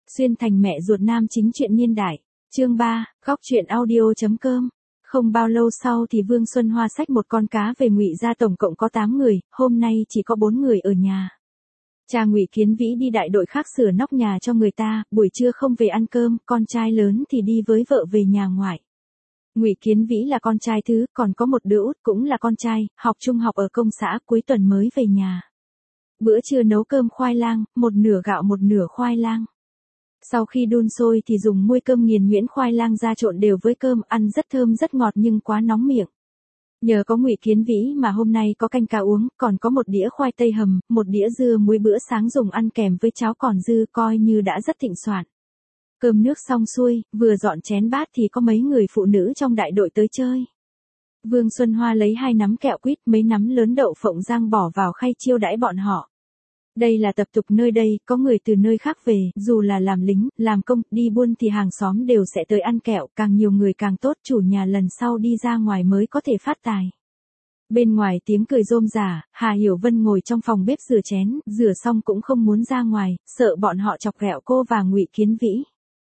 Xuyên thành mẹ ruột nam chính truyện niên đại. Chương 3, góc truyện audio.com. Không bao lâu sau thì Vương Xuân Hoa xách một con cá về Ngụy gia, tổng cộng có 8 người, hôm nay chỉ có 4 người ở nhà. Cha Ngụy Kiến Vĩ đi đại đội khác sửa nóc nhà cho người ta, buổi trưa không về ăn cơm, con trai lớn thì đi với vợ về nhà ngoại. Ngụy Kiến Vĩ là con trai thứ, còn có một đứa út cũng là con trai, học trung học ở công xã, cuối tuần mới về nhà. Bữa trưa nấu cơm khoai lang, một nửa gạo một nửa khoai lang. Sau khi đun sôi thì dùng muôi cơm nghiền nhuyễn khoai lang ra trộn đều với cơm, ăn rất thơm rất ngọt nhưng quá nóng miệng. Nhờ có Ngụy Kiến Vĩ mà hôm nay có canh cá uống, còn có một đĩa khoai tây hầm, một đĩa dưa muối, bữa sáng dùng ăn kèm với cháo còn dư, coi như đã rất thịnh soạn. Cơm nước xong xuôi, vừa dọn chén bát thì có mấy người phụ nữ trong đại đội tới chơi. Vương Xuân Hoa lấy 2 nắm kẹo quýt, mấy nắm lớn đậu phộng rang bỏ vào khay chiêu đãi bọn họ. Đây là tập tục nơi đây, có người từ nơi khác về, dù là làm lính, làm công, đi buôn thì hàng xóm đều sẽ tới ăn kẹo, càng nhiều người càng tốt, chủ nhà lần sau đi ra ngoài mới có thể phát tài. Bên ngoài tiếng cười rôm rả, Hà Hiểu Vân ngồi trong phòng bếp rửa chén, rửa xong cũng không muốn ra ngoài, sợ bọn họ chọc ghẹo cô và Ngụy Kiến Vĩ.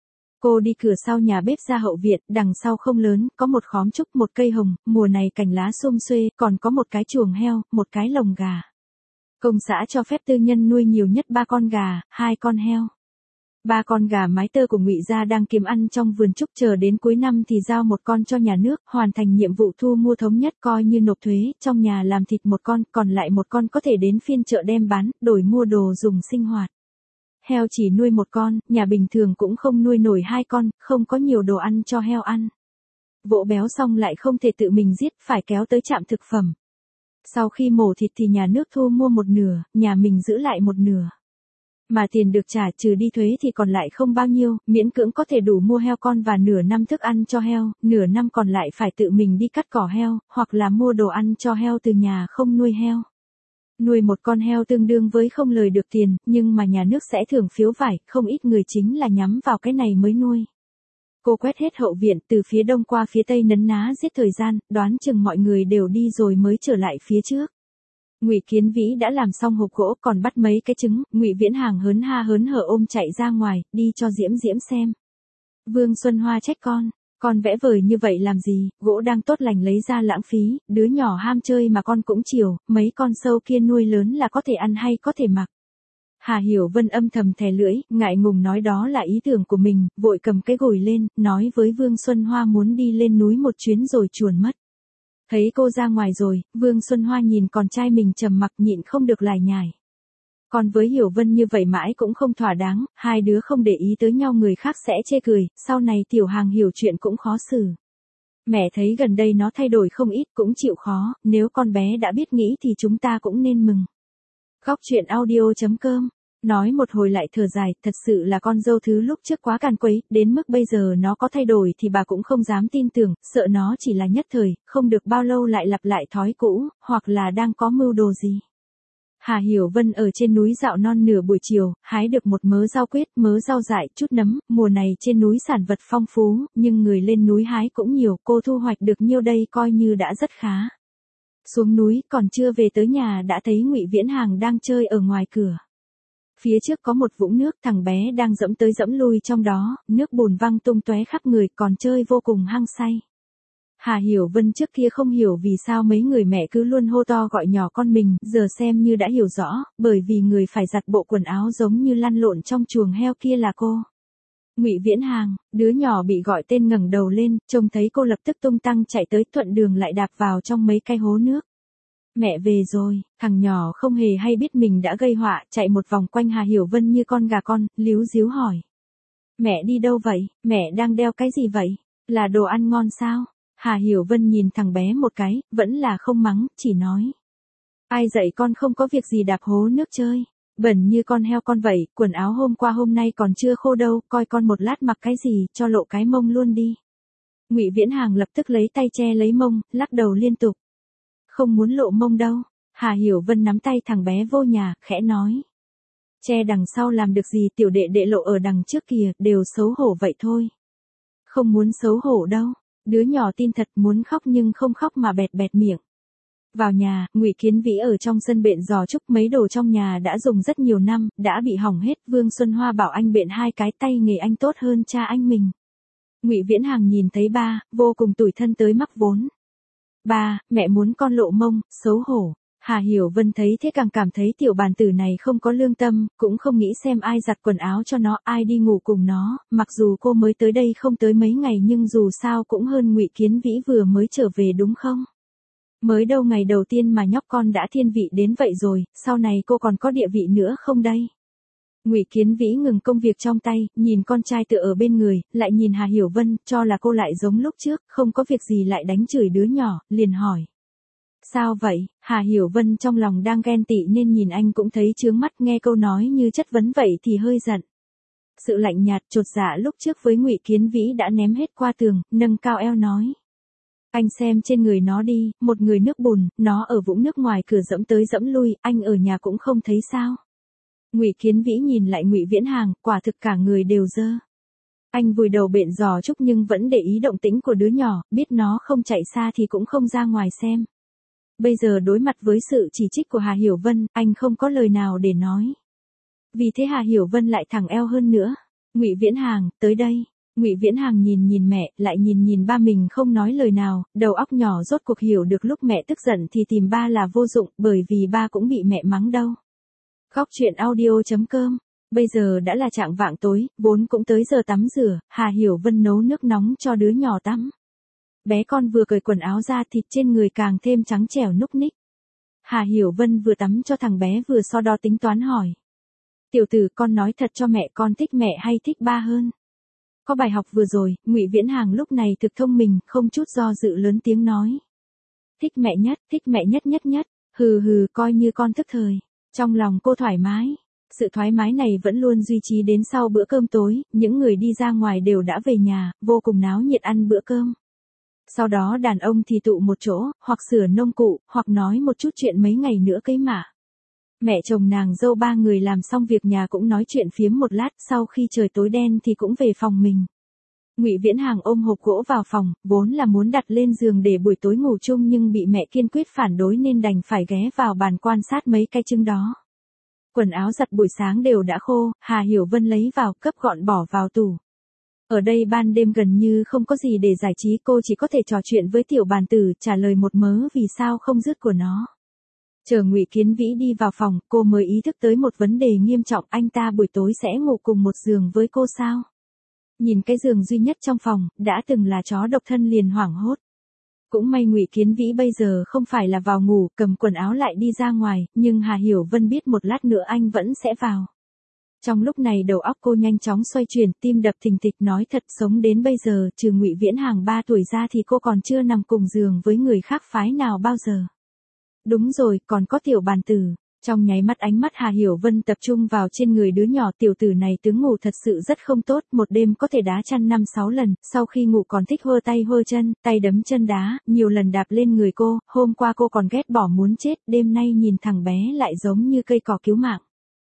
Cô đi cửa sau nhà bếp ra hậu viện, đằng sau không lớn, có một khóm trúc, một cây hồng, mùa này cành lá sum xuê, còn có một cái chuồng heo, một cái lồng gà. Công xã cho phép tư nhân nuôi nhiều nhất 3 con gà, 2 con heo. 3 con gà mái tơ của Ngụy gia đang kiếm ăn trong vườn trúc, chờ đến cuối năm thì giao một con cho nhà nước, hoàn thành nhiệm vụ thu mua thống nhất coi như nộp thuế, trong nhà làm thịt một con, còn lại một con có thể đến phiên chợ đem bán, đổi mua đồ dùng sinh hoạt. Heo chỉ nuôi một con, nhà bình thường cũng không nuôi nổi 2 con, không có nhiều đồ ăn cho heo ăn. Vỗ béo xong lại không thể tự mình giết, phải kéo tới trạm thực phẩm. Sau khi mổ thịt thì nhà nước thu mua một nửa, nhà mình giữ lại một nửa. Mà tiền được trả trừ đi thuế thì còn lại không bao nhiêu, miễn cưỡng có thể đủ mua heo con và nửa năm thức ăn cho heo, nửa năm còn lại phải tự mình đi cắt cỏ heo, hoặc là mua đồ ăn cho heo từ nhà không nuôi heo. Nuôi một con heo tương đương với không lời được tiền, nhưng mà nhà nước sẽ thưởng phiếu vải, không ít người chính là nhắm vào cái này mới nuôi. Cô quét hết hậu viện từ phía đông qua phía tây nấn ná giết thời gian, đoán chừng mọi người đều đi rồi mới trở lại phía trước. Ngụy Kiến Vĩ đã làm xong hộp gỗ, còn bắt mấy cái trứng, Ngụy Viễn Hàng hớn ha hớn hở ôm chạy ra ngoài, đi cho Diễm Diễm xem. Vương Xuân Hoa trách con vẽ vời như vậy làm gì, gỗ đang tốt lành lấy ra lãng phí, đứa nhỏ ham chơi mà con cũng chiều, mấy con sâu kia nuôi lớn là có thể ăn hay có thể mặc. Hà Hiểu Vân âm thầm thè lưỡi, ngại ngùng nói đó là ý tưởng của mình, vội cầm cái gùi lên, nói với Vương Xuân Hoa muốn đi lên núi một chuyến rồi chuồn mất. Thấy cô ra ngoài rồi, Vương Xuân Hoa nhìn con trai mình trầm mặc nhịn không được lải nhải. Còn với Hiểu Vân như vậy mãi cũng không thỏa đáng, hai đứa không để ý tới nhau người khác sẽ chê cười, sau này Tiểu Hàng hiểu chuyện cũng khó xử. Mẹ thấy gần đây nó thay đổi không ít cũng chịu khó, nếu con bé đã biết nghĩ thì chúng ta cũng nên mừng. Góc truyện audio.com. Nói một hồi lại thở dài, thật sự là con dâu thứ lúc trước quá càn quấy, đến mức bây giờ nó có thay đổi thì bà cũng không dám tin tưởng, sợ nó chỉ là nhất thời, không được bao lâu lại lặp lại thói cũ, hoặc là đang có mưu đồ gì. Hà Hiểu Vân ở trên núi dạo non nửa buổi chiều, hái được một mớ rau quyết, mớ rau dại, chút nấm, mùa này trên núi sản vật phong phú, nhưng người lên núi hái cũng nhiều, cô thu hoạch được nhiêu đây coi như đã rất khá. Xuống núi, còn chưa về tới nhà đã thấy Ngụy Viễn Hàng đang chơi ở ngoài cửa. Phía trước có một vũng nước, thằng bé đang dẫm tới dẫm lui trong đó, nước bùn văng tung tóe khắp người, còn chơi vô cùng hăng say. Hà Hiểu Vân trước kia không hiểu vì sao mấy người mẹ cứ luôn hô to gọi nhỏ con mình, giờ xem như đã hiểu rõ, bởi vì người phải giặt bộ quần áo giống như lăn lộn trong chuồng heo kia là cô. Ngụy Viễn Hàng, đứa nhỏ bị gọi tên ngẩng đầu lên, trông thấy cô lập tức tung tăng chạy tới, thuận đường lại đạp vào trong mấy cái hố nước. Mẹ về rồi, thằng nhỏ không hề hay biết mình đã gây họa, chạy một vòng quanh Hà Hiểu Vân như con gà con, líu díu hỏi. Mẹ đi đâu vậy, mẹ đang đeo cái gì vậy, là đồ ăn ngon sao? Hà Hiểu Vân nhìn thằng bé một cái, vẫn là không mắng, chỉ nói. Ai dạy con không có việc gì đạp hố nước chơi, bẩn như con heo con vậy, quần áo hôm qua hôm nay còn chưa khô đâu, coi con một lát mặc cái gì, cho lộ cái mông luôn đi. Ngụy Viễn Hàng lập tức lấy tay che lấy mông, lắc đầu liên tục. Không muốn lộ mông đâu. Hà Hiểu Vân nắm tay thằng bé vô nhà, khẽ nói. Che đằng sau làm được gì, tiểu đệ đệ lộ ở đằng trước kìa, đều xấu hổ vậy thôi. Không muốn xấu hổ đâu. Đứa nhỏ tin thật, muốn khóc nhưng không khóc mà bẹt bẹt miệng. Vào nhà, Ngụy Kiến Vĩ ở trong sân bện giò trúc, mấy đồ trong nhà đã dùng rất nhiều năm, đã bị hỏng hết. Vương Xuân Hoa bảo anh bện 2 cái, tay nghề anh tốt hơn cha anh mình. Ngụy Viễn Hàng nhìn thấy ba, vô cùng tủi thân tới mắc vốn. Ba, mẹ muốn con lộ mông, xấu hổ. Hà Hiểu Vân thấy thế càng cảm thấy tiểu bàn tử này không có lương tâm, cũng không nghĩ xem ai giặt quần áo cho nó, ai đi ngủ cùng nó, mặc dù cô mới tới đây không tới mấy ngày nhưng dù sao cũng hơn Ngụy Kiến Vĩ vừa mới trở về đúng không? Mới đâu ngày đầu tiên mà nhóc con đã thiên vị đến vậy rồi, sau này cô còn có địa vị nữa không đây? Ngụy Kiến Vĩ ngừng công việc trong tay, nhìn con trai tựa ở bên người, lại nhìn Hà Hiểu Vân, cho là cô lại giống lúc trước, không có việc gì lại đánh chửi đứa nhỏ, liền hỏi. Sao vậy? Hà Hiểu Vân trong lòng đang ghen tị nên nhìn anh cũng thấy chướng mắt, nghe câu nói như chất vấn vậy thì hơi giận. Sự lạnh nhạt chột dạ lúc trước với Ngụy Kiến Vĩ đã ném hết qua tường, nâng cao eo nói. Anh xem trên người nó đi, một người nước bùn, nó ở vũng nước ngoài cửa dẫm tới dẫm lui, anh ở nhà cũng không thấy sao. Ngụy Kiến Vĩ nhìn lại Ngụy Viễn Hàng, quả thực cả người đều dơ. Anh vùi đầu bện giò trúc nhưng vẫn để ý động tĩnh của đứa nhỏ, biết nó không chạy xa thì cũng không ra ngoài xem. Bây giờ đối mặt với sự chỉ trích của Hà Hiểu Vân, anh không có lời nào để nói. Vì thế Hà Hiểu Vân lại thẳng eo hơn nữa. Ngụy Viễn Hàng, tới đây. Ngụy Viễn Hàng nhìn nhìn mẹ, lại nhìn nhìn ba mình không nói lời nào, đầu óc nhỏ rốt cuộc hiểu được lúc mẹ tức giận thì tìm ba là vô dụng, bởi vì ba cũng bị mẹ mắng đâu. Góc truyện audio.com. Bây giờ đã là chạng vạng tối, vốn cũng tới giờ tắm rửa, Hà Hiểu Vân nấu nước nóng cho đứa nhỏ tắm. Bé con vừa cởi quần áo ra thịt trên người càng thêm trắng trẻo núc ních. Hà Hiểu Vân vừa tắm cho thằng bé vừa so đo tính toán hỏi. Tiểu tử, con nói thật cho mẹ, con thích mẹ hay thích ba hơn? Có bài học vừa rồi, Ngụy Viễn Hàng lúc này thực thông minh, không chút do dự lớn tiếng nói. Thích mẹ nhất nhất. Hừ hừ, coi như con thức thời. Trong lòng cô thoải mái. Sự thoải mái này vẫn luôn duy trì đến sau bữa cơm tối, những người đi ra ngoài đều đã về nhà, vô cùng náo nhiệt ăn bữa cơm. Sau đó đàn ông thì tụ một chỗ, hoặc sửa nông cụ, hoặc nói một chút chuyện mấy ngày nữa cưới mả. Mẹ chồng nàng dâu ba người làm xong việc nhà cũng nói chuyện phiếm một lát, sau khi trời tối đen thì cũng về phòng mình. Ngụy Viễn Hàng ôm hộp gỗ vào phòng, vốn là muốn đặt lên giường để buổi tối ngủ chung nhưng bị mẹ kiên quyết phản đối nên đành phải ghé vào bàn quan sát mấy cái trứng đó. Quần áo giặt buổi sáng đều đã khô, Hà Hiểu Vân lấy vào, cấp gọn bỏ vào tủ. Ở đây ban đêm gần như không có gì để giải trí, cô chỉ có thể trò chuyện với tiểu bàn tử, trả lời một mớ vì sao không dứt của nó. Chờ Ngụy Kiến Vĩ đi vào phòng, cô mới ý thức tới một vấn đề nghiêm trọng, anh ta buổi tối sẽ ngủ cùng một giường với cô sao? Nhìn cái giường duy nhất trong phòng, đã từng là chó độc thân liền hoảng hốt. Cũng may Ngụy Kiến Vĩ bây giờ không phải là vào ngủ, cầm quần áo lại đi ra ngoài, nhưng Hà Hiểu Vân biết một lát nữa anh vẫn sẽ vào. Trong lúc này đầu óc cô nhanh chóng xoay chuyển, tim đập thình thịch, nói thật sống đến bây giờ, trừ Ngụy Viễn Hàng 3 tuổi ra thì cô còn chưa nằm cùng giường với người khác phái nào bao giờ. Đúng rồi, còn có tiểu bàn tử. Trong nháy mắt ánh mắt Hà Hiểu Vân tập trung vào trên người đứa nhỏ, tiểu tử này tướng ngủ thật sự rất không tốt, một đêm có thể đá chăn 5-6 lần, sau khi ngủ còn thích hơ tay hơ chân, tay đấm chân đá, nhiều lần đạp lên người cô, hôm qua cô còn ghét bỏ muốn chết, đêm nay nhìn thằng bé lại giống như cây cỏ cứu mạng.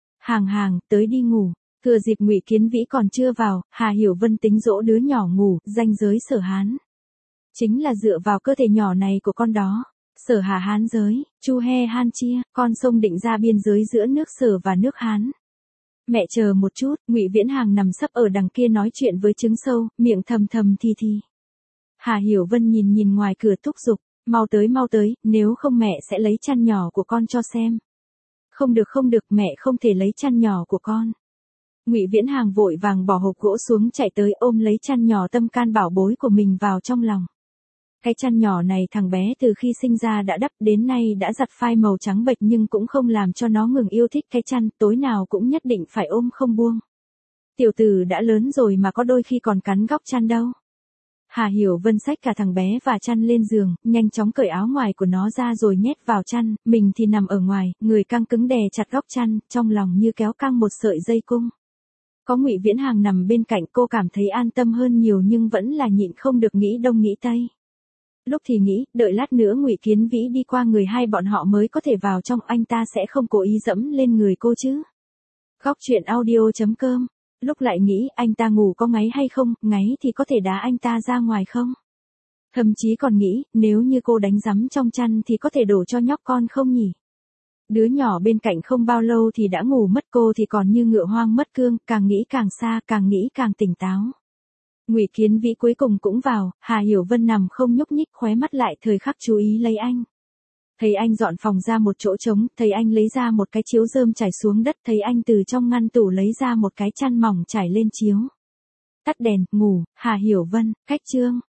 Hàng, tới đi ngủ. Thừa dịp Ngụy Kiến Vĩ còn chưa vào, Hà Hiểu Vân tính dỗ đứa nhỏ ngủ, ranh giới Sở Hán. Chính là dựa vào cơ thể nhỏ này của con đó. Sở Hà Hán giới, Chu He Han chia, con sông định ra biên giới giữa nước Sở và nước Hán. Mẹ chờ một chút, Ngụy Viễn Hàng nằm sấp ở đằng kia nói chuyện với trứng sâu, miệng thầm thầm thì. Hà Hiểu Vân nhìn ngoài cửa thúc giục, mau tới, nếu không mẹ sẽ lấy chăn nhỏ của con cho xem. Không được, mẹ không thể lấy chăn nhỏ của con. Ngụy Viễn Hàng vội vàng bỏ hộp gỗ xuống chạy tới ôm lấy chăn nhỏ tâm can bảo bối của mình vào trong lòng. Cái chăn nhỏ này thằng bé từ khi sinh ra đã đắp, đến nay đã giặt phai màu trắng bệch nhưng cũng không làm cho nó ngừng yêu thích cái chăn, tối nào cũng nhất định phải ôm không buông. Tiểu tử đã lớn rồi mà có đôi khi còn cắn góc chăn đâu. Hà Hiểu Vân xách cả thằng bé và chăn lên giường, nhanh chóng cởi áo ngoài của nó ra rồi nhét vào chăn, mình thì nằm ở ngoài, người căng cứng đè chặt góc chăn, trong lòng như kéo căng một sợi dây cung. Có Ngụy Viễn Hàng nằm bên cạnh cô cảm thấy an tâm hơn nhiều nhưng vẫn là nhịn không được nghĩ đông nghĩ tây. Lúc thì nghĩ, đợi lát nữa Ngụy Kiến Vĩ đi qua người hai bọn họ mới có thể vào trong, anh ta sẽ không cố ý dẫm lên người cô chứ. Góc truyện audio.com. Lúc lại nghĩ anh ta ngủ có ngáy hay không, ngáy thì có thể đá anh ta ra ngoài không? Thậm chí còn nghĩ, nếu như cô đánh rắm trong chăn thì có thể đổ cho nhóc con không nhỉ? Đứa nhỏ bên cạnh không bao lâu thì đã ngủ mất, cô thì còn như ngựa hoang mất cương, càng nghĩ càng xa, càng nghĩ càng tỉnh táo. Ngụy Kiến Vĩ cuối cùng cũng vào, Hà Hiểu Vân nằm không nhúc nhích, khóe mắt lại thời khắc chú ý lấy anh. Thấy anh dọn phòng ra một chỗ trống, thấy anh lấy ra một cái chiếu rơm trải xuống đất, thấy anh từ trong ngăn tủ lấy ra một cái chăn mỏng trải lên chiếu. Tắt đèn, ngủ, Hà Hiểu Vân, cách chương.